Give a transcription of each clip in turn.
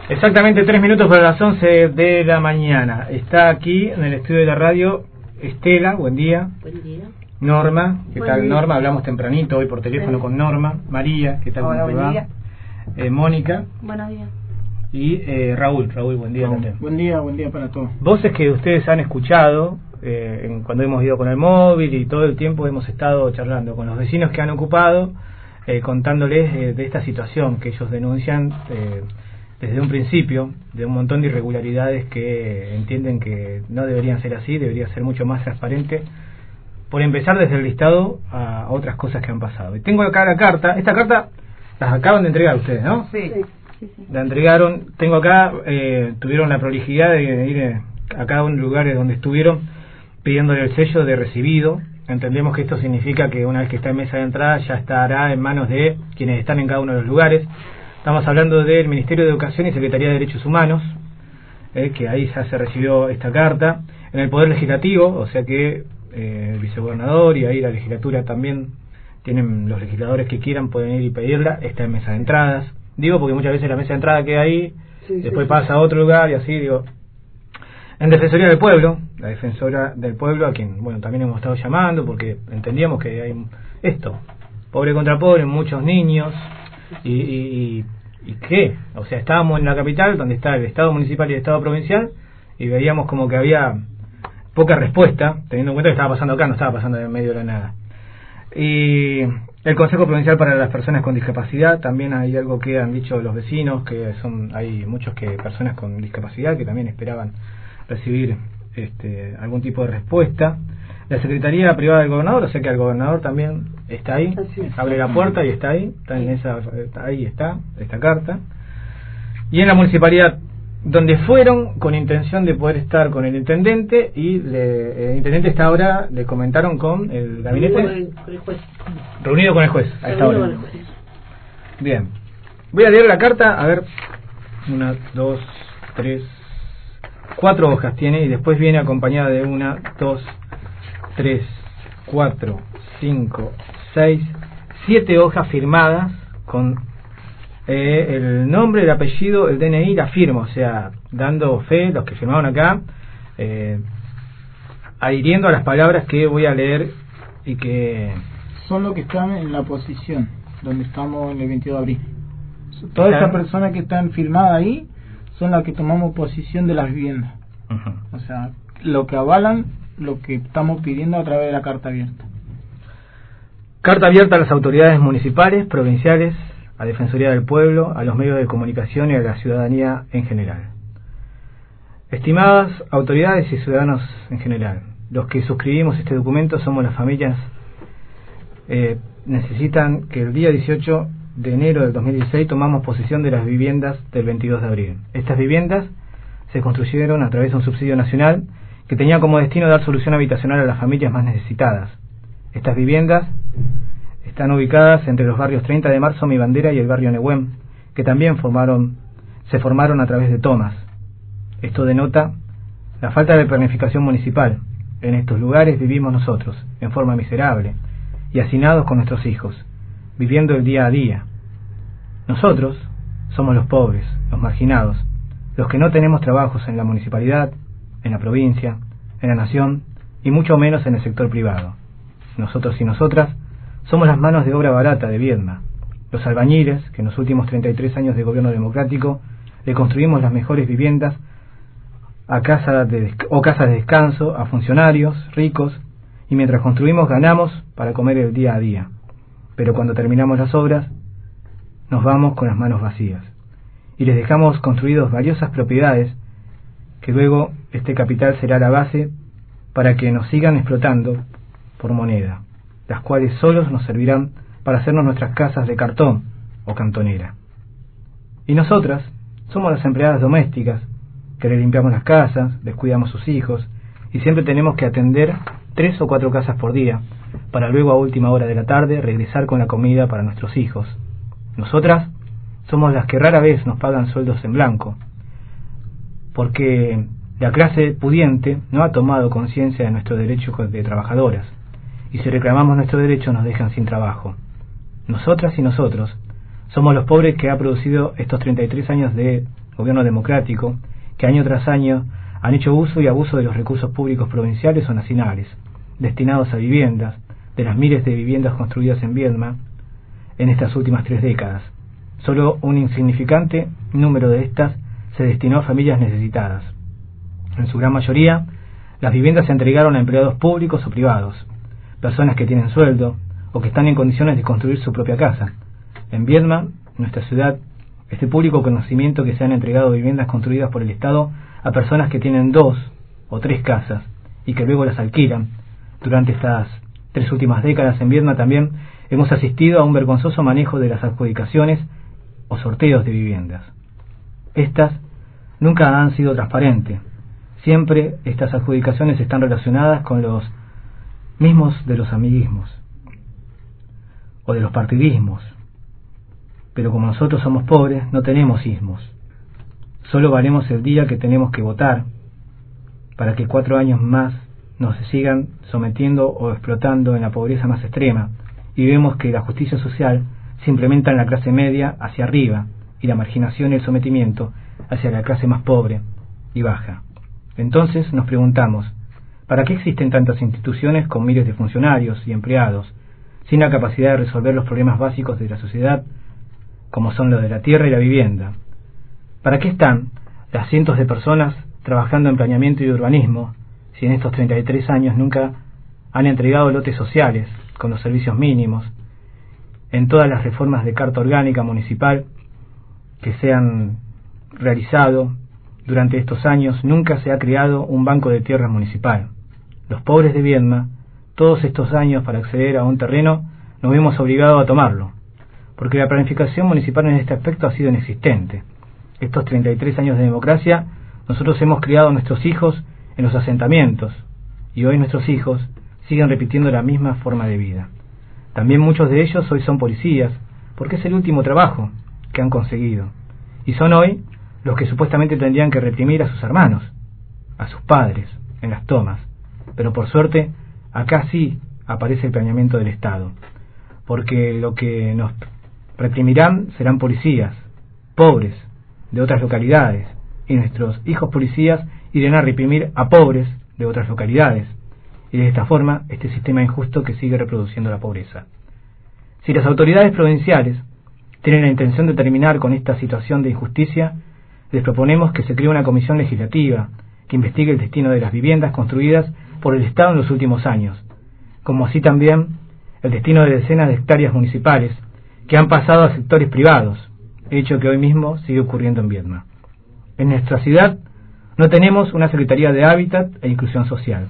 Exactamente 3 minutos para las 11 de la mañana. Está aquí en el estudio de la radio Estela, buen día. Buen día. Norma, ¿qué Buen tal día. Norma? Hablamos tempranito hoy por teléfono con Norma. María, ¿qué tal? Hola, ¿Cómo te buen va? día. Mónica Buenos días. y Raúl, buen día también. Buen día para todos. Voces que ustedes han escuchado cuando hemos ido con el móvil y todo el tiempo hemos estado charlando con los vecinos que han ocupado, contándoles de esta situación que ellos denuncian desde un principio, de un montón de irregularidades que entienden que no deberían ser así, debería ser mucho más transparente, por empezar desde el listado a otras cosas que han pasado. Y tengo acá la carta, esta carta las acaban de entregar ustedes, ¿no? Sí. La entregaron, tengo acá, tuvieron la prolijidad de ir a cada uno de los lugares donde estuvieron pidiéndole el sello de recibido. Entendemos que esto significa que una vez que está en mesa de entrada ya estará en manos de quienes están en cada uno de los lugares. Estamos hablando del Ministerio de Educación y Secretaría de Derechos Humanos, que ahí ya se recibió esta carta. En el Poder Legislativo, o sea que el vicegobernador y ahí la legislatura también tienen, los legisladores que quieran pueden ir y pedirla, está en mesa de entradas. Digo porque muchas veces la mesa de entrada queda ahí, después pasa a otro lugar y así, digo. En Defensoría del Pueblo, la Defensora del Pueblo, a quien, bueno, también hemos estado llamando porque entendíamos que hay esto, pobre contra pobre, muchos niños, y qué, o sea, estábamos en la capital donde está el Estado municipal y el Estado provincial y veíamos como que había poca respuesta, teniendo en cuenta que estaba pasando acá, no estaba pasando en medio de la nada. Y el Consejo Provincial para las Personas con Discapacidad, también hay algo que han dicho los vecinos, que hay muchos que personas con discapacidad que también esperaban recibir algún tipo de respuesta. La Secretaría Privada del Gobernador, o sea que el gobernador también está ahí, abre la puerta y está ahí, ahí está esta carta. Y en la municipalidad, donde fueron con intención de poder estar con el intendente, y el intendente está ahora, le comentaron con el gabinete, reunido con el juez a esta hora. Bien, voy a leer la carta, a ver, 1, 2, 3, 4 hojas tiene, y después viene acompañada de 1, 2, 3, 4, 5, 6, 7 hojas firmadas con el nombre, el apellido, el DNI, la firma, o sea, dando fe, los que firmaron acá, adhiriendo a las palabras que voy a leer y que son los que están en la posición donde estamos en el 22 de abril. Todas esas personas que están firmadas ahí son las que tomamos posición de las viviendas. O sea, lo que avalan lo que estamos pidiendo a través de la carta abierta. Carta abierta a las autoridades municipales, provinciales, a Defensoría del Pueblo, a los medios de comunicación y a la ciudadanía en general. Estimadas autoridades y ciudadanos en general, los que suscribimos este documento somos las familias necesitan que el día 18 de enero del 2016 tomamos posesión de las viviendas del 22 de abril. Estas viviendas se construyeron a través de un subsidio nacional que tenía como destino dar solución habitacional a las familias más necesitadas. Estas viviendas están ubicadas entre los barrios 30 de Marzo, Mi Bandera y el barrio Nehuen, que también se formaron a través de tomas. Esto denota la falta de planificación municipal. En estos lugares vivimos nosotros, en forma miserable, y hacinados con nuestros hijos, viviendo el día a día. Nosotros somos los pobres, los marginados, los que no tenemos trabajos en la municipalidad, en la provincia, en la nación, y mucho menos en el sector privado. Nosotros y nosotras somos las manos de obra barata de Viedma, los albañiles que en los últimos 33 años de gobierno democrático le construimos las mejores viviendas a casas de descanso a funcionarios ricos, y mientras construimos ganamos para comer el día a día. Pero cuando terminamos las obras nos vamos con las manos vacías y les dejamos construidos valiosas propiedades que luego este capital será la base para que nos sigan explotando por moneda, las cuales solos nos servirán para hacernos nuestras casas de cartón o cantonera. Y nosotras somos las empleadas domésticas que le limpiamos las casas, les cuidamos sus hijos y siempre tenemos que atender 3 o 4 casas por día para luego a última hora de la tarde regresar con la comida para nuestros hijos. Nosotras somos las que rara vez nos pagan sueldos en blanco, porque la clase pudiente no ha tomado conciencia de nuestros derechos de trabajadoras, y si reclamamos nuestro derecho nos dejan sin trabajo. Nosotras y nosotros somos los pobres que ha producido estos 33 años de gobierno democrático, que año tras año han hecho uso y abuso de los recursos públicos provinciales o nacionales, destinados a viviendas, de las miles de viviendas construidas en Viedma en estas últimas 3 décadas. Solo un insignificante número de estas se destinó a familias necesitadas. En su gran mayoría, las viviendas se entregaron a empleados públicos o privados, personas que tienen sueldo o que están en condiciones de construir su propia casa. En Viedma, nuestra ciudad, este público conocimiento que se han entregado viviendas construidas por el Estado a personas que tienen 2 o 3 casas y que luego las alquilan. Durante estas 3 últimas décadas en Viedma también hemos asistido a un vergonzoso manejo de las adjudicaciones o sorteos de viviendas. Estas nunca han sido transparentes. Siempre estas adjudicaciones están relacionadas con los mismos de los amiguismos o de los partidismos. Pero como nosotros somos pobres, no tenemos ismos. Solo valemos el día que tenemos que votar para que 4 años más nos sigan sometiendo o explotando en la pobreza más extrema, y vemos que la justicia social se implementa en la clase media hacia arriba y la marginación y el sometimiento hacia la clase más pobre y baja. Entonces nos preguntamos, ¿para qué existen tantas instituciones con miles de funcionarios y empleados sin la capacidad de resolver los problemas básicos de la sociedad, como son los de la tierra y la vivienda? ¿Para qué están las cientos de personas trabajando en planeamiento y urbanismo si en estos 33 años nunca han entregado lotes sociales con los servicios mínimos? En todas las reformas de carta orgánica municipal que se han realizado durante estos años, nunca se ha creado un banco de tierra municipal. Los pobres de Viedma, todos estos años, para acceder a un terreno, nos vemos obligados a tomarlo, porque la planificación municipal en este aspecto ha sido inexistente. Estos 33 años de democracia, nosotros hemos criado a nuestros hijos en los asentamientos, y hoy nuestros hijos siguen repitiendo la misma forma de vida. También muchos de ellos hoy son policías, porque es el último trabajo que han conseguido, y son hoy los que supuestamente tendrían que reprimir a sus hermanos, a sus padres, en las tomas. Pero por suerte, acá sí aparece el planeamiento del Estado, porque lo que nos reprimirán serán policías, pobres, de otras localidades, y nuestros hijos policías irán a reprimir a pobres de otras localidades, y de esta forma, este sistema injusto que sigue reproduciendo la pobreza. Si las autoridades provinciales tienen la intención de terminar con esta situación de injusticia, les proponemos que se cree una comisión legislativa que investigue el destino de las viviendas construidas por el Estado en los últimos años, como así también el destino de decenas de hectáreas municipales que han pasado a sectores privados, hecho que hoy mismo sigue ocurriendo en Viedma. En nuestra ciudad no tenemos una Secretaría de Hábitat e Inclusión Social,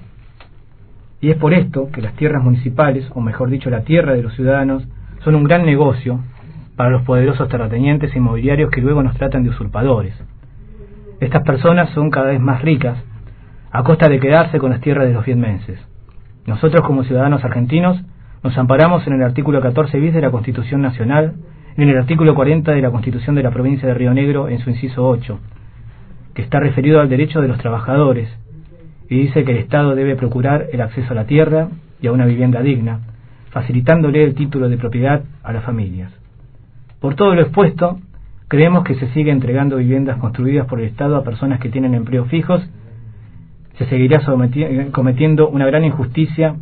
y es por esto que las tierras municipales, o mejor dicho la tierra de los ciudadanos, son un gran negocio para los poderosos terratenientes inmobiliarios que luego nos tratan de usurpadores. Estas personas son cada vez más ricas a costa de quedarse con las tierras de los viedmenses. Nosotros como ciudadanos argentinos nos amparamos en el artículo 14 bis de la Constitución Nacional y en el artículo 40 de la Constitución de la Provincia de Río Negro en su inciso 8, que está referido al derecho de los trabajadores y dice que el Estado debe procurar el acceso a la tierra y a una vivienda digna, facilitándole el título de propiedad a las familias. Por todo lo expuesto, creemos que se sigue entregando viviendas construidas por el Estado a personas que tienen empleos fijos, se seguirá cometiendo una gran injusticia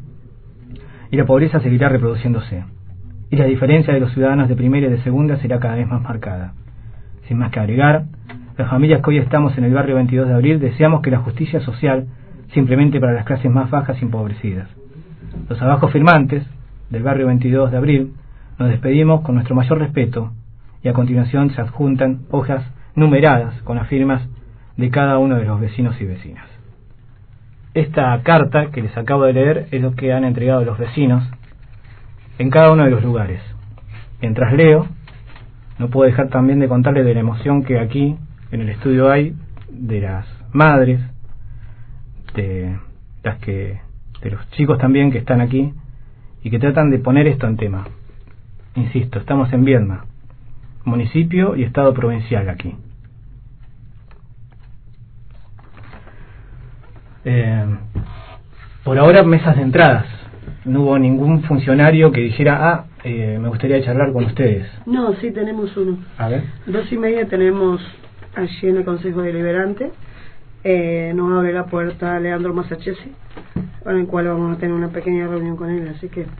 y la pobreza seguirá reproduciéndose. Y la diferencia de los ciudadanos de primera y de segunda será cada vez más marcada. Sin más que agregar, las familias que hoy estamos en el barrio 22 de abril deseamos que la justicia social se implemente para las clases más bajas y empobrecidas. Los abajo firmantes del barrio 22 de abril nos despedimos con nuestro mayor respeto y a continuación se adjuntan hojas numeradas con las firmas de cada uno de los vecinos y vecinas. Esta carta que les acabo de leer es lo que han entregado los vecinos en cada uno de los lugares. Mientras leo, no puedo dejar también de contarles de la emoción que aquí en el estudio hay de las madres, de los chicos también que están aquí y que tratan de poner esto en tema. Insisto, estamos en Viedma, municipio y estado provincial aquí. Por ahora mesas de entradas. No hubo ningún funcionario que dijera, me gustaría charlar con ustedes. No, sí tenemos uno. A ver. 2:30 tenemos allí en el Consejo Deliberante. Nos abre la puerta Leandro Masachesi, con el cual vamos a tener una pequeña reunión con él, así que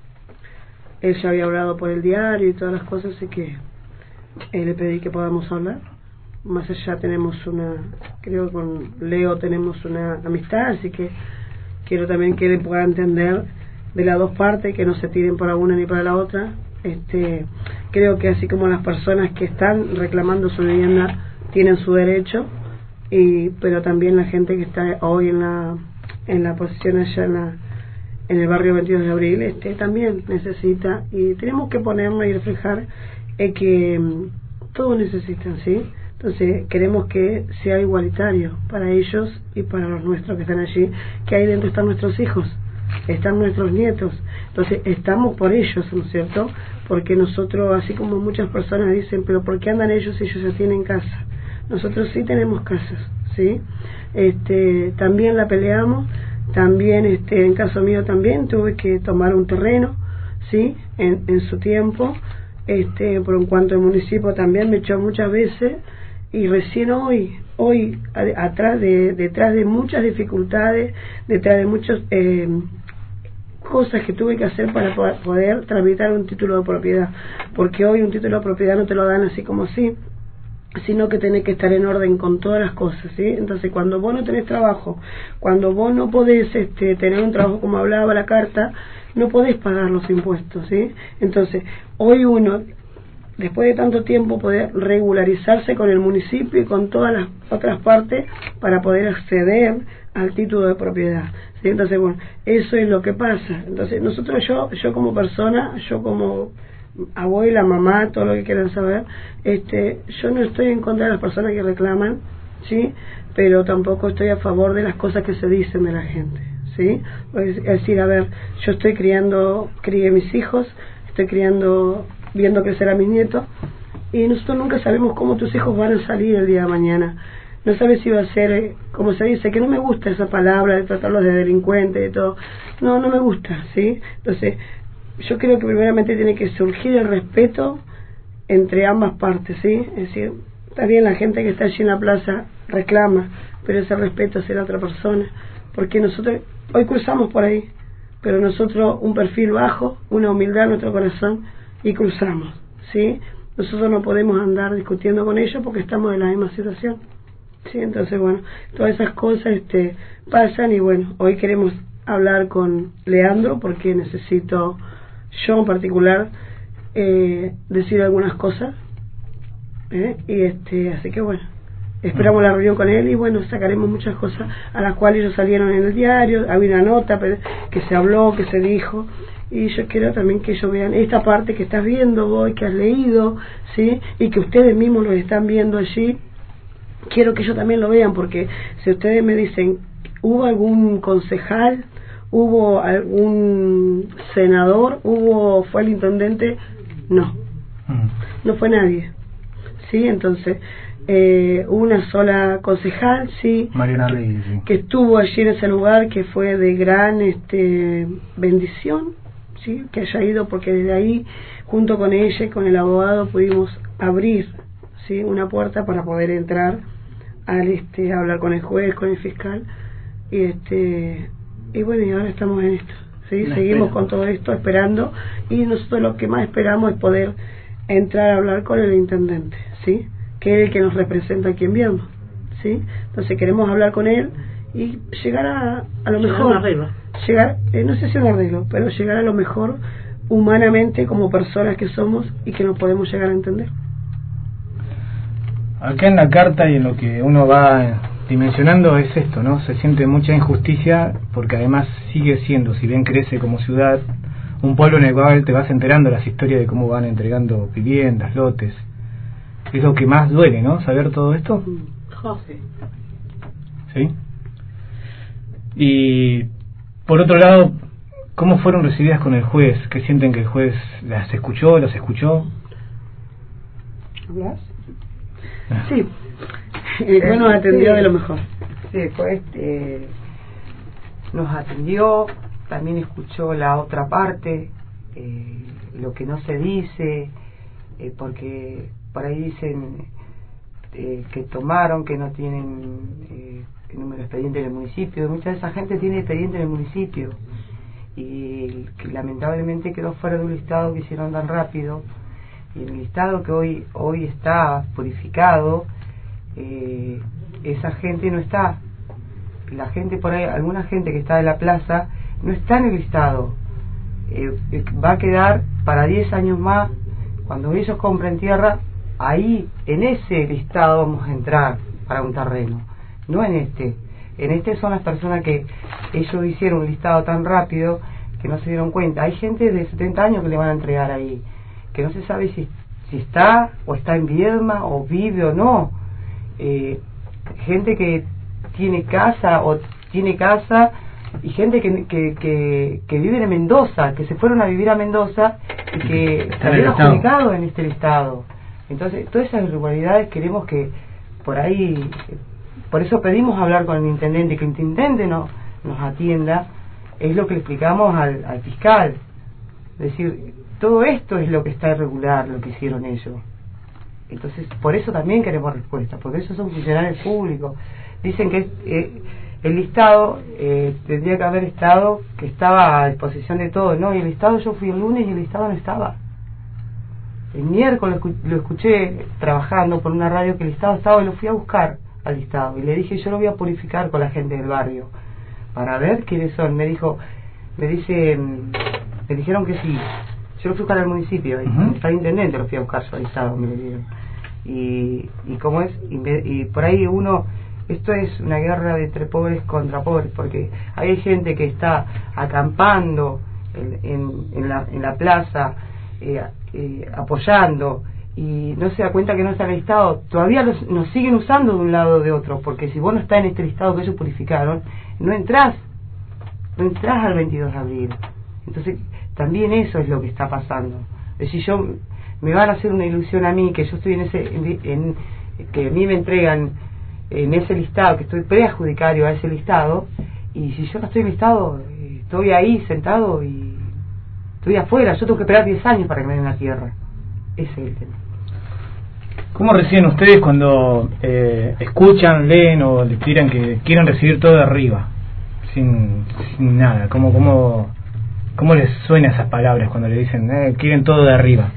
él ya había hablado por el diario y todas las cosas, así que le pedí que podamos hablar. Más allá creo que con Leo tenemos una amistad, así que quiero también que él pueda entender de las dos partes, que no se tiren para una ni para la otra. Creo que así como las personas que están reclamando su vivienda tienen su derecho, pero también la gente que está hoy en la posición allá en el barrio 22 de abril también necesita, y tenemos que ponernos y reflejar que todos necesitan, ¿sí? Entonces queremos que sea igualitario para ellos y para los nuestros que están allí, que ahí dentro están nuestros hijos, están nuestros nietos, entonces estamos por ellos, ¿no es cierto? Porque nosotros, así como muchas personas dicen, pero ¿por qué andan ellos si ellos ya tienen casa? Nosotros sí tenemos casas, ¿sí? También la peleamos, también en caso mío también tuve que tomar un terreno, ¿sí? En su tiempo, por en cuanto el municipio también me echó muchas veces, y recién hoy detrás de muchas dificultades, detrás de muchas cosas que tuve que hacer para poder tramitar un título de propiedad, porque hoy un título de propiedad no te lo dan así como así, sino que tenés que estar en orden con todas las cosas, ¿sí? Entonces cuando vos no tenés trabajo, cuando vos no podés tener un trabajo como hablaba la carta, no podés pagar los impuestos, ¿sí? Entonces hoy uno, después de tanto tiempo, poder regularizarse con el municipio y con todas las otras partes para poder acceder al título de propiedad, ¿sí? Entonces, bueno, eso es lo que pasa. Entonces, nosotros, yo como persona, yo como abuela, mamá, todo lo que quieran saber, yo no estoy en contra de las personas que reclaman, ¿sí? Pero tampoco estoy a favor de las cosas que se dicen de la gente, ¿sí? Es decir, a ver, yo crié mis hijos, estoy viendo crecer a mis nietos, y nosotros nunca sabemos cómo tus hijos van a salir el día de mañana. No sabes si va a ser, como se dice, que no me gusta esa palabra de tratarlos de delincuentes y todo. No me gusta, ¿sí? Entonces, yo creo que primeramente tiene que surgir el respeto entre ambas partes, ¿sí? Es decir, está bien, la gente que está allí en la plaza reclama, pero ese respeto hacia la otra persona, porque nosotros hoy cruzamos por ahí, pero nosotros un perfil bajo, una humildad en nuestro corazón, y cruzamos, ¿sí? Nosotros no podemos andar discutiendo con ellos porque estamos en la misma situación, ¿sí? Entonces, bueno, todas esas cosas pasan, y bueno, hoy queremos hablar con Leandro porque necesito, yo en particular, decir algunas cosas, y así que bueno, esperamos la reunión con él, y bueno, sacaremos muchas cosas a las cuales ellos salieron en el diario, había una nota que se habló, que se dijo, y yo quiero también que ellos vean esta parte que estás viendo vos, que has leído, ¿sí? Y que ustedes mismos lo están viendo allí. Quiero que ellos también lo vean, porque si ustedes me dicen, ¿hubo algún concejal? ¿Hubo algún senador? ¿Fue el intendente? No fue nadie, ¿sí? Entonces, una sola concejal, sí, Mariana Reyes, sí, que estuvo allí en ese lugar, que fue de gran bendición, sí, que haya ido, porque desde ahí, junto con ella y con el abogado, pudimos abrir, sí, una puerta para poder entrar a hablar con el juez, con el fiscal, y bueno, y ahora estamos en esto, sí, seguimos con todo esto esperando, y nosotros lo que más esperamos es poder entrar a hablar con el intendente, sí, que es el que nos representa aquí en Viedma, ¿sí? Entonces queremos hablar con él y llegar a lo mejor, llegar, no sé si un arreglo, pero llegar a lo mejor humanamente como personas que somos y que nos podemos llegar a entender. Acá en la carta y en lo que uno va dimensionando es esto, ¿no? Se siente mucha injusticia porque además sigue siendo, si bien crece como ciudad, un pueblo en el cual te vas enterando las historias de cómo van entregando viviendas, lotes. Es lo que más duele, ¿no? Saber todo esto. ¿Sí? Y por otro lado, ¿cómo fueron recibidas con el juez? ¿Qué sienten que el juez las escuchó, los escuchó? ¿Hablas? Sí. El juez nos atendió de lo mejor. Sí, el juez nos atendió, también escuchó la otra parte, lo que no se dice, porque por ahí dicen que tomaron, que no tienen el número de expediente en el municipio. Mucha de esa gente tiene expediente en el municipio y que lamentablemente quedó fuera de un listado que hicieron tan rápido, y en el listado que hoy está purificado, esa gente no está. La gente por ahí, alguna gente que está de la plaza no está en el listado, va a quedar para 10 años más. Cuando ellos compren tierra, ahí en ese listado vamos a entrar para un terreno, no en este. En este son las personas que ellos hicieron un listado tan rápido que no se dieron cuenta. Hay gente de 70 años que le van a entregar ahí, que no se sabe si está o está en Viedma o vive o no. Gente que tiene casa y gente que vive en Mendoza, que se fueron a vivir a Mendoza y que se habían adjudicado en este listado. Entonces, todas esas irregularidades queremos que por ahí, por eso pedimos hablar con el intendente, que el intendente nos atienda. Es lo que le explicamos al fiscal, es decir, todo esto es lo que está irregular, lo que hicieron ellos. Entonces, por eso también queremos respuesta, porque esos son funcionarios públicos. Dicen que el listado tendría que haber estado, que estaba a disposición de todos, ¿no? Y el listado, yo fui el lunes y el listado no estaba. El miércoles lo escuché trabajando por una radio que el listado estaba, y lo fui a buscar al listado y le dije, yo lo voy a purificar con la gente del barrio para ver quiénes son. Me dijeron que sí. Yo lo fui a buscar al municipio, al intendente lo fui a buscar, su listado me lo dieron. Y cómo es, y por ahí esto es una guerra entre pobres contra pobres, porque hay gente que está acampando en la plaza, apoyando, y no se da cuenta que no está en el listado. Todavía nos siguen usando de un lado o de otro, porque si vos no estás en este listado que ellos purificaron, no entras al 22 de abril. Entonces también eso es lo que está pasando. Es decir, me van a hacer una ilusión a mí, que yo estoy que a mí me entregan en ese listado, que estoy preadjudicario a ese listado, y si yo no estoy en listado, estoy ahí sentado y estoy afuera. Yo tengo que esperar 10 años para que me den la tierra. Ese es el tema. ¿Cómo reciben ustedes cuando escuchan, leen o les tiran que quieren recibir todo de arriba, sin nada? ¿Cómo les suenan esas palabras cuando le dicen quieren todo de arriba?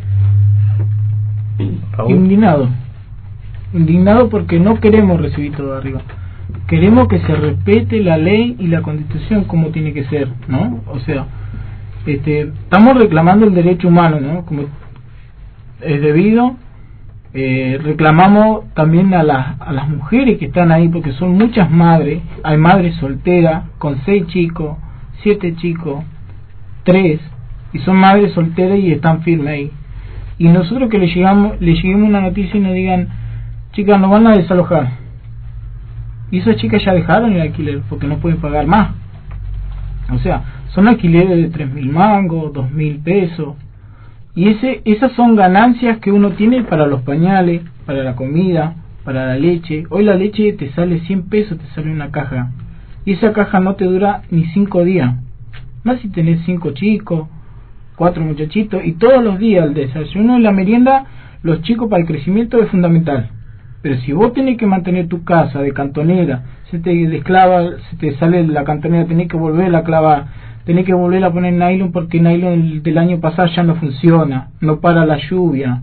Indignado porque no queremos recibir todo de arriba. Queremos que se respete la ley y la Constitución como tiene que ser, ¿no? O sea, estamos reclamando el derecho humano, ¿no? Como es debido. Reclamamos también a las mujeres que están ahí, porque son muchas madres. Hay madres solteras con 6 chicos, 7 chicos, 3, y son madres solteras y están firmes ahí. Y nosotros que le lleguemos una noticia y nos digan, chicas, nos van a desalojar, y esas chicas ya dejaron el alquiler porque no pueden pagar más. O sea, son alquileres de 3.000 mangos, 2.000 pesos, y esas son ganancias que uno tiene para los pañales, para la comida, para la leche. Hoy la leche te sale 100 pesos, te sale una caja, y esa caja no te dura ni 5 días. Más si tenés 5 chicos, 4 muchachitos, y todos los días el desayuno y la merienda, los chicos para el crecimiento es fundamental. Pero si vos tenés que mantener tu casa de cantonera, se te desclava, se te sale la cantonera, tenés que volver a clavar, tenés que volver a poner nylon porque el nylon del año pasado ya no funciona, no para la lluvia,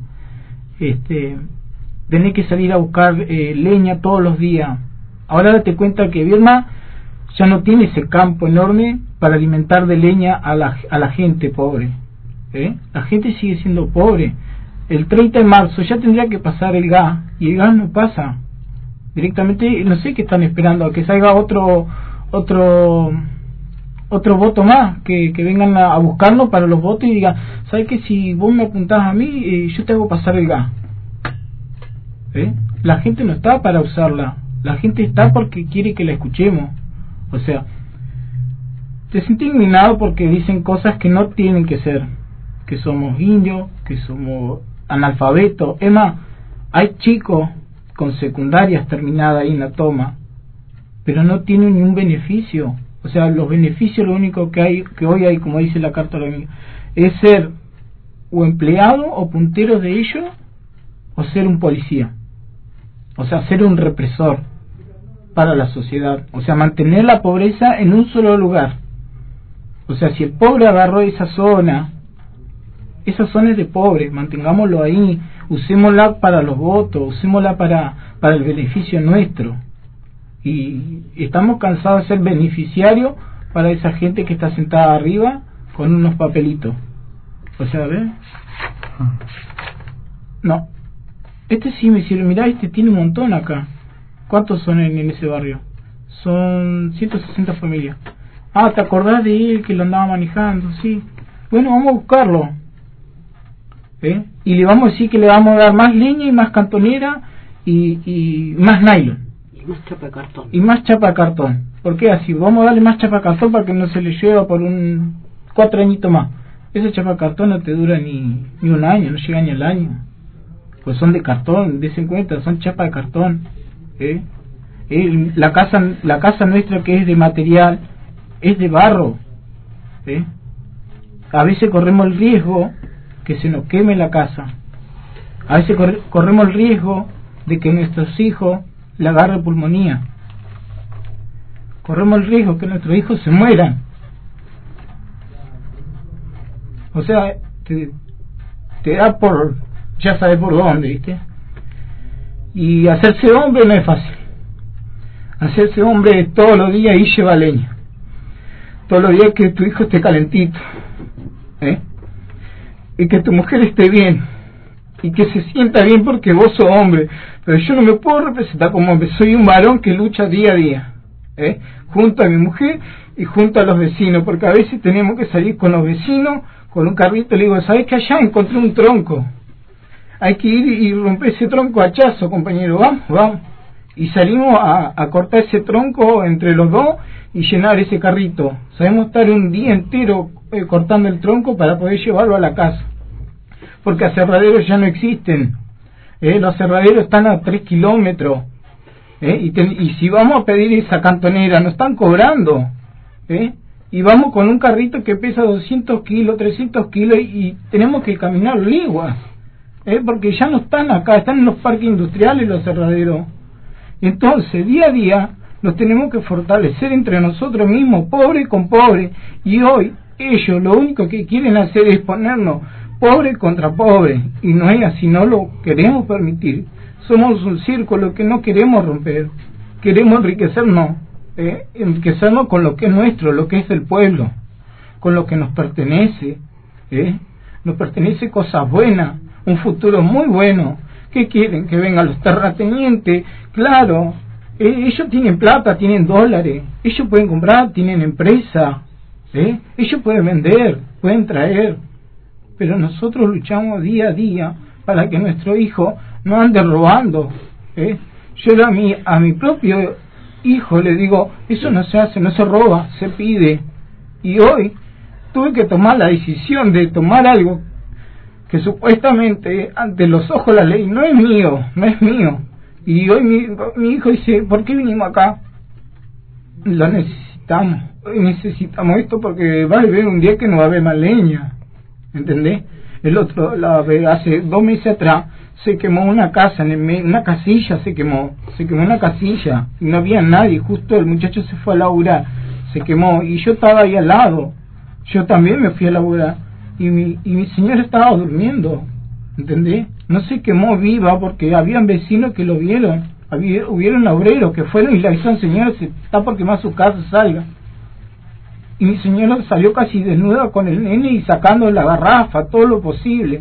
tenés que salir a buscar leña todos los días. Ahora date cuenta que Viedma ya no tiene ese campo enorme para alimentar de leña a la gente pobre. La gente sigue siendo pobre. El 30 de marzo ya tendría que pasar el gas, y el gas no pasa. Directamente, no sé qué están esperando, a que salga otro voto más, que vengan a buscarnos para los votos y digan, ¿sabes qué? Si vos me apuntás a mí, yo te hago pasar el gas. La gente no está para usarla, la gente está porque quiere que la escuchemos. O sea, te siento indignado porque dicen cosas que no tienen que ser, que somos indios, que somos analfabetos. Es más, hay chicos con secundarias terminadas ahí en la toma, pero no tienen ni un beneficio. O sea, los beneficios, lo único que hoy hay, como dice la carta de la amiga, es ser o empleado o puntero de ellos, o ser un policía. o sea, ser un represor para la sociedad, o sea, mantener la pobreza en un solo lugar. O sea, si el pobre agarró esa zona es de pobre, mantengámoslo ahí, usémosla para los votos, usémosla para el beneficio nuestro. Y estamos cansados de ser beneficiarios para esa gente que está sentada arriba con unos papelitos. O sea, ¿ves? No. Este sí me sirve, mirá, este tiene un montón acá. ¿Cuántos son en ese barrio? Son 160 familias. Ah, ¿te acordás de él que lo andaba manejando? Sí. Bueno, vamos a buscarlo. Y le vamos a decir que le vamos a dar más leña y más cantonera y más nylon. Y más chapa de cartón. Y más chapa de cartón. ¿Por qué así? Vamos a darle más chapa de cartón para que no se le lleve por 4 añitos más. Esa chapa de cartón no te dura ni un año, no llega ni al año. Pues son de cartón, desen cuenta, son chapa de cartón. La casa nuestra, que es de material, es de barro. A veces corremos el riesgo que se nos queme la casa. A veces corremos el riesgo de que nuestros hijos le agarre pulmonía. Corremos el riesgo que nuestros hijos se mueran. O sea, te da por, ya sabes por dónde, ¿viste? Y hacerse hombre no es fácil. Hacerse hombre todos los días y lleva leña. Todos los días que tu hijo esté calentito, y que tu mujer esté bien, y que se sienta bien porque vos sos hombre. Pero yo no me puedo representar como hombre, soy un varón que lucha día a día, junto a mi mujer y junto a los vecinos, porque a veces tenemos que salir con los vecinos con un carrito. Le digo, ¿sabés que allá encontré un tronco? Hay que ir y romper ese tronco a hachazo, compañero, vamos. Y salimos a cortar ese tronco entre los dos y llenar ese carrito. Sabemos estar un día entero cortando el tronco para poder llevarlo a la casa, porque aserraderos ya no existen. Los aserraderos están a 3 kilómetros, y si vamos a pedir esa cantonera nos están cobrando, y vamos con un carrito que pesa 200 kilos, 300 kilos y tenemos que caminar liguas, porque ya no están acá, están en los parques industriales los aserraderos. Entonces día a día nos tenemos que fortalecer entre nosotros mismos, pobre con pobre. Y hoy ellos lo único que quieren hacer es ponernos pobre contra pobre, y no es así, no lo queremos permitir. Somos un círculo que no queremos romper, queremos enriquecernos con lo que es nuestro, lo que es del pueblo, con lo que nos pertenece. Nos pertenece cosas buenas, un futuro muy bueno. ¿Qué quieren? Que vengan los terratenientes. Claro, ellos tienen plata, tienen dólares, ellos pueden comprar, tienen empresa, ellos pueden vender, pueden traer, pero nosotros luchamos día a día para que nuestro hijo no ande robando. Yo a mi propio hijo le digo, eso no se hace, no se roba, se pide. Y hoy tuve que tomar la decisión de tomar algo que supuestamente ante los ojos de la ley no es mío. Y hoy mi hijo dice, ¿por qué vinimos acá? Lo necesitamos. Hoy necesitamos esto porque va a haber un día que no va a haber más leña. ¿Entendés? Hace 2 meses atrás se quemó una casa, una casilla se quemó una casilla y no había nadie. Justo el muchacho se fue a laburar, se quemó y yo estaba ahí al lado. Yo también me fui a laburar y mi señora estaba durmiendo. ¿Entendés? No se quemó viva porque habían vecinos que lo vieron. Hubieron obreros que fueron y le avisaron, señora, se está por quemar su casa, salga. Y mi señora salió casi desnuda con el nene y sacando la garrafa, todo lo posible.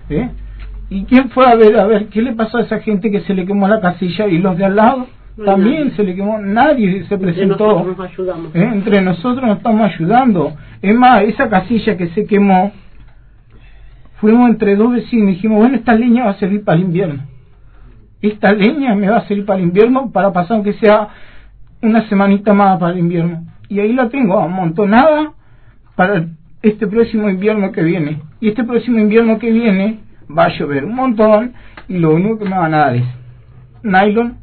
¿Y quién fue a ver qué le pasó a esa gente que se le quemó la casilla? Y los de al lado también se le quemó. Nadie se presentó. Entre nosotros nos ayudamos. Entre nosotros nos estamos ayudando. Es más, esa casilla que se quemó, fuimos entre 2 vecinos y dijimos, bueno, esta leña va a servir para el invierno. Esta leña me va a servir para el invierno, para pasar aunque sea una semanita más para el invierno. Y ahí la tengo amontonada para este próximo invierno que viene. Y este próximo invierno que viene va a llover un montón y lo único que me van a dar es nylon,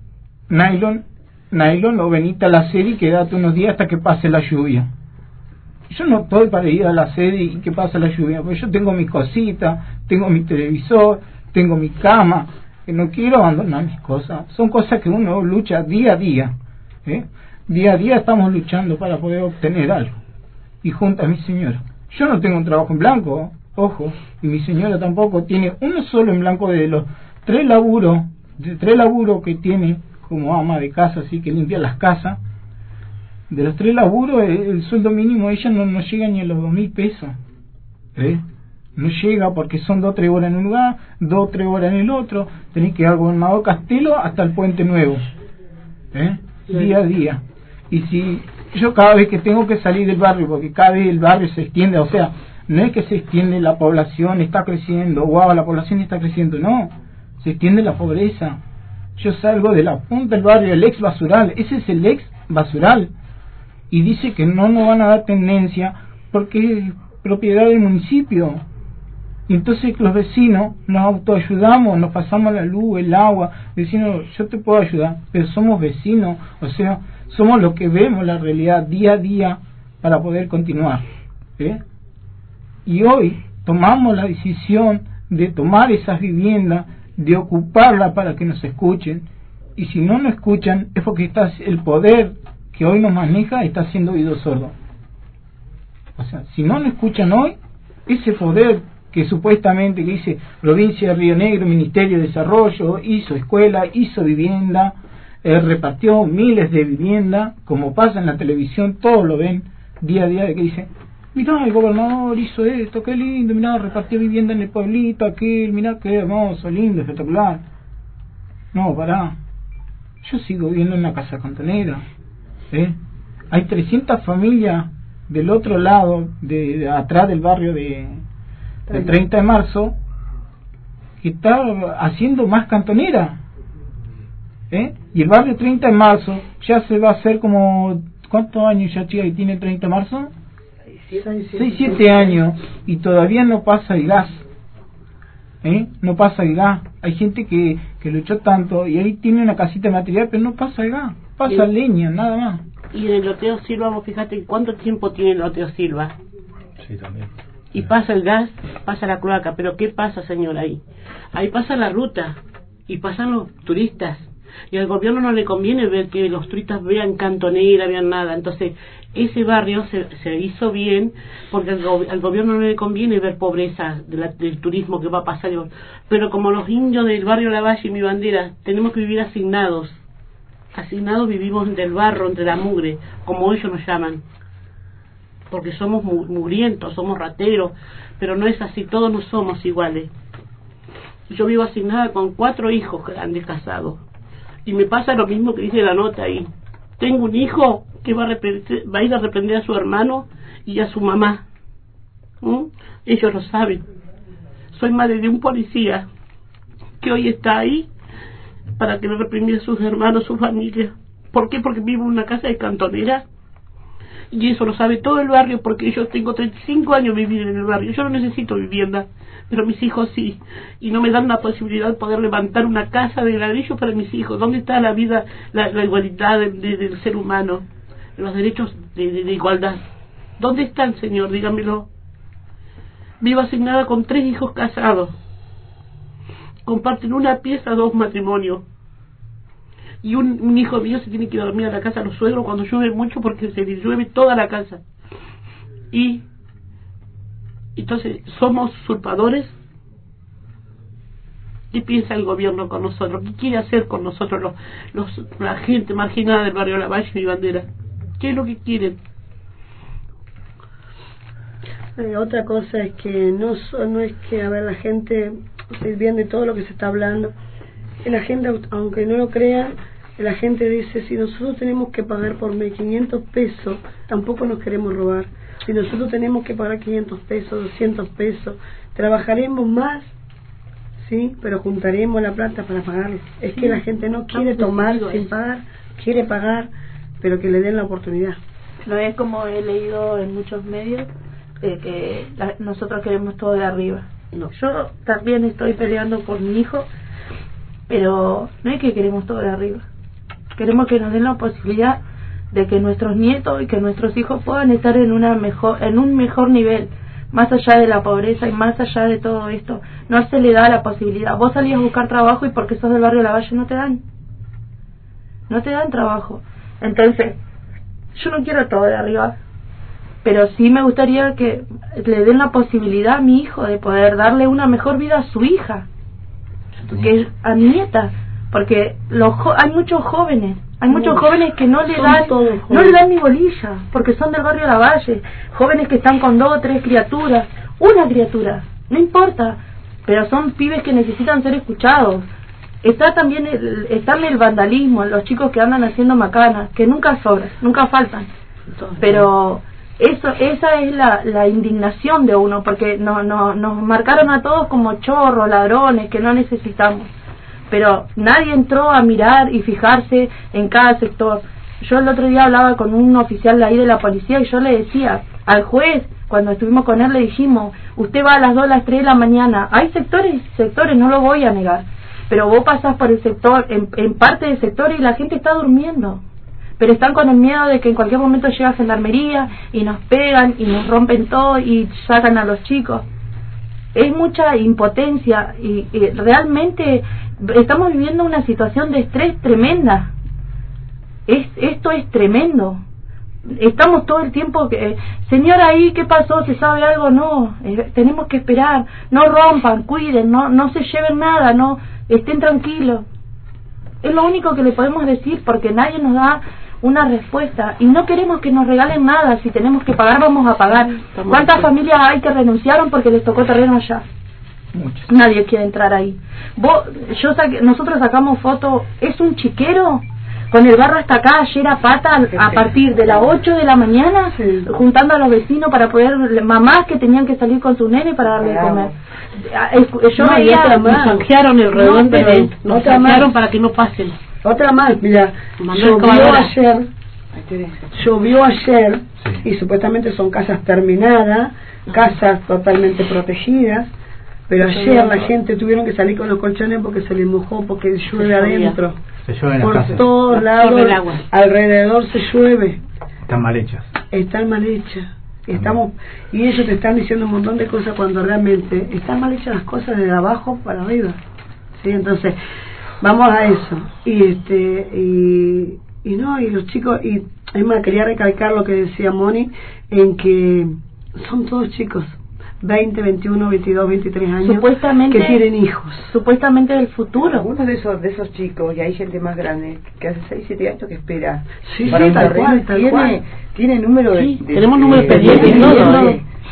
o venite a la serie y quédate unos días hasta que pase la lluvia. Yo no estoy para ir a la serie y que pase la lluvia, porque yo tengo mis cositas, tengo mi televisor, tengo mi cama, que no quiero abandonar mis cosas. Son cosas que uno lucha día a día. Día a día estamos luchando para poder obtener algo. Y junto a mi señora. Yo no tengo un trabajo en blanco, ojo, y mi señora tampoco tiene uno solo en blanco de los 3 laburos que tiene como ama de casa, así que limpia las casas. De los 3 laburos, el sueldo mínimo ella no llega ni a los 2.000 pesos. No llega porque son 2 o 3 horas en un lugar, 2 o 3 horas en el otro. Tenés que ir al Gobernador Castelo hasta el Puente Nuevo. Día a día. Y si yo cada vez que tengo que salir del barrio, porque cada vez el barrio se extiende, o sea, no es que se extiende la población, está creciendo, wow, la población está creciendo, no, se extiende la pobreza. Yo salgo de la punta del barrio, el ex basural, ese es el ex basural, y dice que no nos van a dar tenencia porque es propiedad del municipio. Y entonces los vecinos nos autoayudamos, nos pasamos la luz, el agua, vecino, yo te puedo ayudar, pero somos vecinos, o sea, somos los que vemos la realidad día a día para poder continuar. Y hoy tomamos la decisión de tomar esas viviendas, de ocuparlas para que nos escuchen, y si no nos escuchan es porque el poder que hoy nos maneja está siendo oído sordo. O sea, si no nos escuchan hoy, ese poder que supuestamente que dice Provincia de Río Negro, Ministerio de Desarrollo, hizo escuela, hizo vivienda, repartió miles de viviendas, como pasa en la televisión, todos lo ven día a día, de que dice, mirá, el gobernador hizo esto, qué lindo, mirá, repartió vivienda en el pueblito, aquel, mirá, qué hermoso, lindo, espectacular. No, pará, yo sigo viviendo en una casa cantonera, hay 300 familias del otro lado, de atrás del barrio del 30 de marzo, que está haciendo más cantonera. Y el barrio 30 de marzo ya se va a hacer como... ¿Cuántos años ya, chica, y tiene 30 de marzo? 6-7 años, y todavía no pasa el gas. No pasa el gas. Hay gente que luchó tanto, y ahí tiene una casita de material, pero no pasa el gas. Pasa leña, nada más. Y en el loteo Silva, vos fíjate cuánto tiempo tiene el loteo Silva. Sí, también. Y pasa el gas, pasa la cloaca, pero ¿qué pasa, señor, ahí? Ahí pasa la ruta, y pasan los turistas, y al gobierno no le conviene ver que los turistas vean cantonera, vean nada. Entonces ese barrio se hizo bien porque al gobierno no le conviene ver pobreza del turismo que va a pasar. Pero como los indios del barrio Lavalle y Mi Bandera tenemos que vivir asignados vivimos entre el barro, entre la mugre, como ellos nos llaman, porque somos mugrientos, somos rateros, pero no es así, todos no somos iguales. Yo vivo asignada con 4 hijos grandes casados, y me pasa lo mismo que dice la nota ahí. Tengo un hijo que va a ir a reprender a su hermano y a su mamá. Ellos lo saben. Soy madre de un policía que hoy está ahí para que no reprimir a sus hermanos, su familia. ¿Por qué? Porque vivo en una casa de cantonera, y eso lo sabe todo el barrio, porque yo tengo 35 años vivir en el barrio. Yo no necesito vivienda, pero mis hijos sí, y no me dan la posibilidad de poder levantar una casa de ladrillo para mis hijos. ¿Dónde está la vida, la igualdad del ser humano, los derechos de igualdad? ¿Dónde están, señor? Dígamelo. Vivo asignada con 3 hijos casados, comparten una pieza 2 matrimonios, y un hijo mío se tiene que dormir a la casa de los suegros cuando llueve mucho, porque se le llueve toda la casa. Y entonces, ¿somos usurpadores? ¿Qué piensa el gobierno con nosotros? ¿Qué quiere hacer con nosotros la gente marginada del barrio Lavalle y Mi Bandera? ¿Qué es lo que quieren? Otra cosa es que no es que, a ver, la gente, bien de todo lo que se está hablando, y la gente, aunque no lo crea, la gente dice, si nosotros tenemos que pagar por 500 pesos, tampoco nos queremos robar. Si nosotros tenemos que pagar 500 pesos, 200 pesos, trabajaremos más, sí, pero juntaremos la plata para pagarlo. Es que la gente no quiere tomar sin pagar, quiere pagar, pero que le den la oportunidad. No es como he leído en muchos medios, que nosotros queremos todo de arriba. No. Yo también estoy peleando por mi hijo, pero no es que queremos todo de arriba. Queremos que nos den la posibilidad de que nuestros nietos y que nuestros hijos puedan estar en un mejor nivel, más allá de la pobreza y más allá de todo esto, no se le da la posibilidad. Vos salías a buscar trabajo y porque sos del barrio Lavalle no te dan trabajo. Entonces, yo no quiero todo de arriba, pero sí me gustaría que le den la posibilidad a mi hijo de poder darle una mejor vida a su hija, que a mi nieta, porque hay muchos jóvenes que no le dan ni bolilla, porque son del barrio Lavalle, jóvenes que están con 2 o 3 criaturas, una criatura, no importa, pero son pibes que necesitan ser escuchados. Está también el vandalismo, los chicos que andan haciendo macanas, que nunca sobran, nunca faltan, pero esa es la indignación de uno, porque nos marcaron a todos como chorros, ladrones, que no necesitamos, pero nadie entró a mirar y fijarse en cada sector. Yo el otro día hablaba con un oficial de ahí de la policía y yo le decía al juez, cuando estuvimos con él, le dijimos, usted va a las 2, a las 3 de la mañana, hay sectores, no lo voy a negar, pero vos pasás por el sector, en parte del sector, y la gente está durmiendo, pero están con el miedo de que en cualquier momento llega gendarmería y nos pegan y nos rompen todo y sacan a los chicos. Es mucha impotencia y realmente estamos viviendo una situación de estrés tremenda. Esto es tremendo. Estamos todo el tiempo señora, ahí, ¿qué pasó? ¿Se sabe algo? No, tenemos que esperar, no rompan, cuiden, no se lleven nada, no, estén tranquilos. Es lo único que le podemos decir, porque nadie nos da una respuesta y no queremos que nos regalen nada. Si tenemos que pagar, vamos a pagar. ¿Cuántas familias hay que renunciaron porque les tocó terreno allá? Muchas. Nadie quiere entrar ahí. Nosotros sacamos fotos, es un chiquero con el barro hasta acá, ayer a pata, a partir de las 8 de la mañana, juntando a los vecinos para poder, mamás que tenían que salir con sus nenes para darle de comer. Yo veía, nos zanjearon el redonde, nos zanjearon para que no pasen. Otra más, mira, llovió ayer y supuestamente son casas terminadas, casas totalmente protegidas, pero ayer la gente tuvieron que salir con los colchones porque se les mojó, porque llueve adentro. Se llueve en por las casas. todos lados, alrededor se llueve. Están mal hechas. Están mal hechas. Y ellos te están diciendo un montón de cosas cuando realmente están mal hechas las cosas de abajo para arriba. ¿Sí? Entonces, vamos a eso. Y los chicos, y además quería recalcar lo que decía Moni, en que son todos chicos, 20, 21, 22, 23 años, supuestamente, que tienen hijos. Supuestamente del futuro. Algunos de esos chicos, y hay gente más grande, que hace 6, 7 años que espera. Sí, tal cual. Tiene número de... Tenemos número pendiente y todo.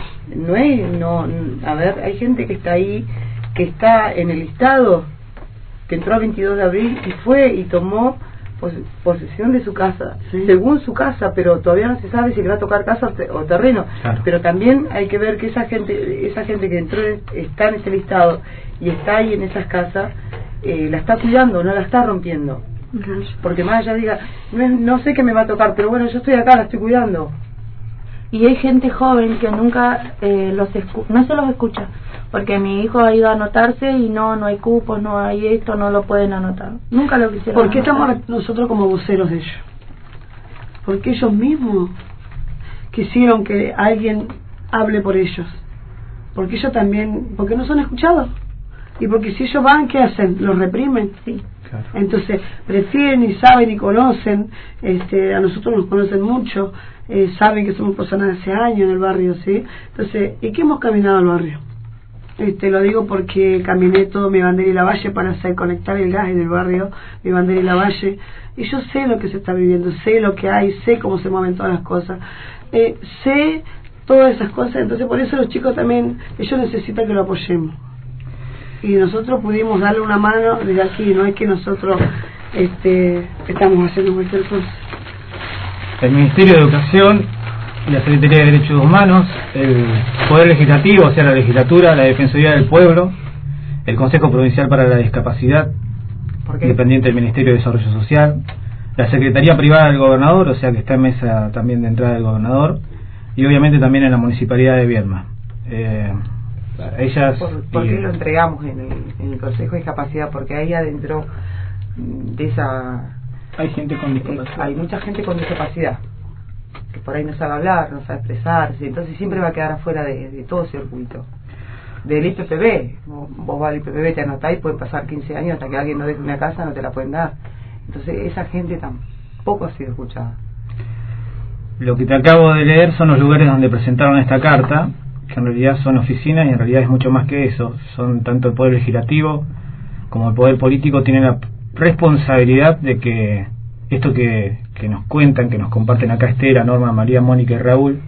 A ver, hay gente que está ahí, que está en el listado, que entró a 22 de abril y fue y tomó posesión de su casa, según su casa, pero todavía no se sabe si le va a tocar casa o terreno. Claro. Pero también hay que ver que esa gente que entró está en ese listado y está ahí en esas casas, la está cuidando, no la está rompiendo. Porque más allá diga, no sé qué me va a tocar, pero bueno, yo estoy acá, la estoy cuidando. Y hay gente joven que nunca no se los escucha, porque mi hijo ha ido a anotarse y no hay cupos, no hay esto, no lo pueden anotar. Nunca lo quisieron. ¿Por qué estamos nosotros como voceros de ellos? Porque ellos mismos quisieron que alguien hable por ellos. Porque ellos también, porque no son escuchados. Y porque si ellos van, ¿qué hacen? Los reprimen. Sí. Claro. Entonces prefieren y saben y conocen, a nosotros nos conocen mucho, saben que somos personas de hace años en el barrio, ¿sí? Entonces, ¿y qué hemos caminado al barrio? Lo digo porque caminé todo mi Bandera y Lavalle para hacer conectar el gas en el barrio, mi Bandera y Lavalle, y yo sé lo que se está viviendo, sé lo que hay, sé cómo se mueven todas las cosas, sé todas esas cosas. Entonces por eso los chicos también, ellos necesitan que lo apoyemos. Y nosotros pudimos darle una mano desde aquí, no es que nosotros estamos haciendo cualquier cosa. El Ministerio de Educación, la Secretaría de Derechos Humanos, el Poder Legislativo, o sea la Legislatura, la Defensoría del Pueblo, el Consejo Provincial para la Discapacidad, independiente del Ministerio de Desarrollo Social, la Secretaría Privada del Gobernador, o sea que está en mesa también de entrada del Gobernador, y obviamente también en la Municipalidad de Viedma. Ellas ¿Por qué lo entregamos en el Consejo de Discapacidad? Porque ahí adentro de esa hay gente con discapacidad, hay mucha gente con discapacidad que por ahí no sabe hablar, no sabe expresarse, entonces siempre va a quedar afuera de todo circuito. Del IPPB, vos vas al IPPB, te anotás y pueden pasar 15 años hasta que alguien no deje una casa, no te la pueden dar. Entonces esa gente tampoco ha sido escuchada. Lo que te acabo de leer son los lugares donde presentaron esta carta, que en realidad son oficinas y en realidad es mucho más que eso. Son tanto el poder legislativo como el poder político tienen la responsabilidad de que esto que nos cuentan, que nos comparten acá Estela, Norma, María, Mónica y Raúl,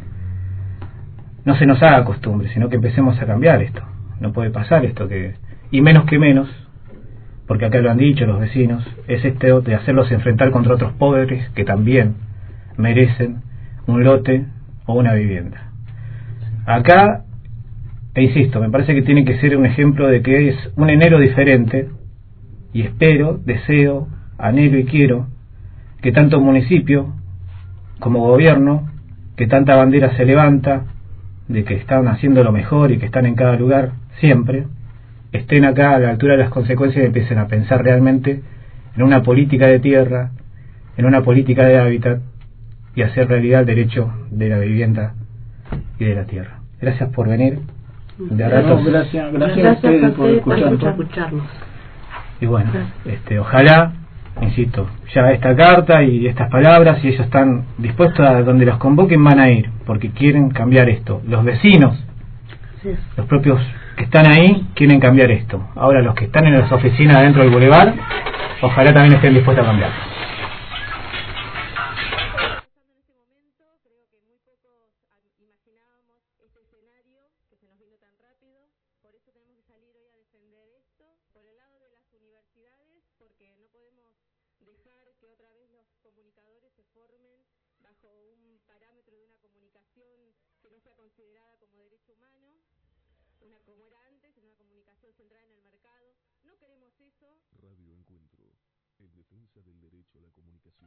no se nos haga costumbre, sino que empecemos a cambiar esto. No puede pasar esto y menos que menos, porque acá lo han dicho los vecinos, es de hacerlos enfrentar contra otros pobres que también merecen un lote o una vivienda. Acá, e insisto, me parece que tiene que ser un ejemplo de que es un enero diferente, y espero, deseo, anhelo y quiero que tanto municipio como gobierno, que tanta bandera se levanta de que están haciendo lo mejor y que están en cada lugar siempre, estén acá a la altura de las consecuencias y empiecen a pensar realmente en una política de tierra, en una política de hábitat y hacer realidad el derecho de la vivienda y de la tierra. Gracias por venir. Gracias a ustedes por escucharnos. Y bueno, ojalá, insisto, ya esta carta y estas palabras, si ellos están dispuestos a donde los convoquen, van a ir, porque quieren cambiar esto. Los vecinos, los propios que están ahí, quieren cambiar esto. Ahora los que están en las oficinas dentro del bulevar, ojalá también estén dispuestos a cambiar. Radio Encuentro, en defensa del derecho a la comunicación.